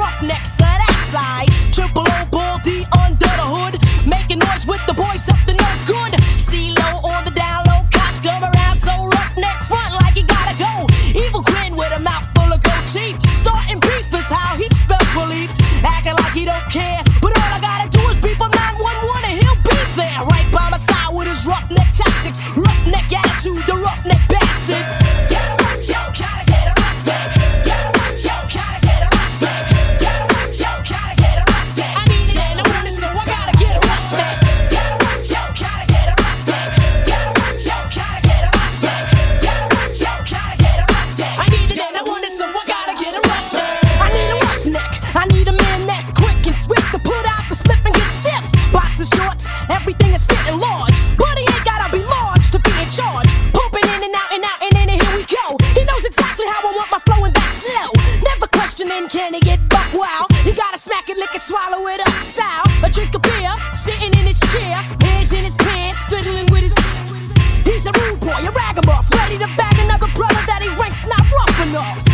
roughneck, so that's I. Triple O, Ball D under the hood, making noise with the boys up to no good. C-Lo on the down low, cops come around so roughneck front like you gotta go. Evil grin with a mouth full of gold teeth, starting beef is how he spells relief. Acting like he don't care, but all I gotta do is beep on 911 and he'll be there, right by my side with his roughneck tactics, roughneck attitude, the roughneck bastard. Get around, yo, gotta get a roughneck. Get around, yo, gotta get a roughneck. Get around, yo, gotta get a roughneck. I need it in the morning, so I gotta get a roughneck. Get around, yo, gotta get a roughneck. Get around, yo, gotta get a roughneck. Get around, yo, gotta get a roughneck. I need it in the morning, so I gotta get a roughneck. I need a roughneck. I need a man that's quick and swift to put out the slip and get stiff. Boxer shorts, everything is fitting large, but he ain't gotta be large to be in charge. Pumping in and out and out and in and here we go. He knows exactly how I want my flow and that's slow. Never questioning can he get buck wild. You gotta smack it, lick it, swallow it up style. A drink of beer, sitting in his chair, hands in his pants, fiddling with his. He's a rude boy, a ragamuff, ready to bag another brother that he ranks not rough enough.